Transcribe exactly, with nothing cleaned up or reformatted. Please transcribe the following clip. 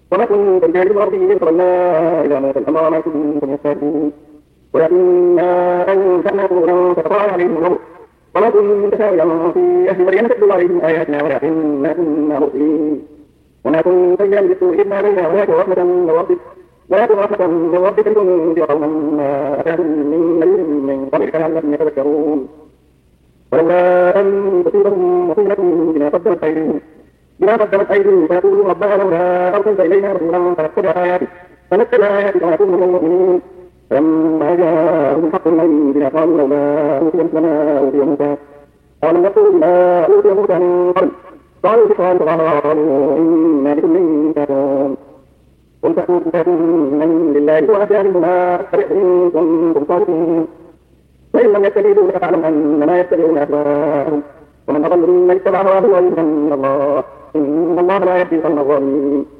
وما كنت بجانب الأرض إذ قبلنا إلى موسى الأمر ما كنتم يستهزئون ولكنا أنشأنا قرونا فطال عليهم الأمر وما كنت ساويا في أهل مريم تتلو عليهم آياتنا ولكننا كنا مرسلين وما كنت بجانب الطور إذ نادينا ولكن رحمة من ربك ولكن رحمة من ربك لتنذر قوما ما أتاهم من نذير من قبلك لعلهم يتذكرون ولولا أن تصيبهم مصيبة بما قدمت أيديهم بما قدمت أيديهم فيقولوا ربنا لولا أرسلت إلينا رسولا فنتبع آياتك فنتبع آياتك ونكون من المؤمنين فلما جاءهم الحق من عندنا قالوا لولا أوتي مثل ما أوتي موسى أولم يكفروا بما أوتي موسى من قبل قالوا سحران قالوا إنا بكل كافرون قل فأتوا بكتاب من عند الله وأتيهم أكثر إن كنتم صادقين فإن لم يستجيبوا لك فاعلم أنما يتبعون أهواءهم ومن أضل ممن اتبع هواه ويضل من الله إن الله لا يهدي القوم الظالمين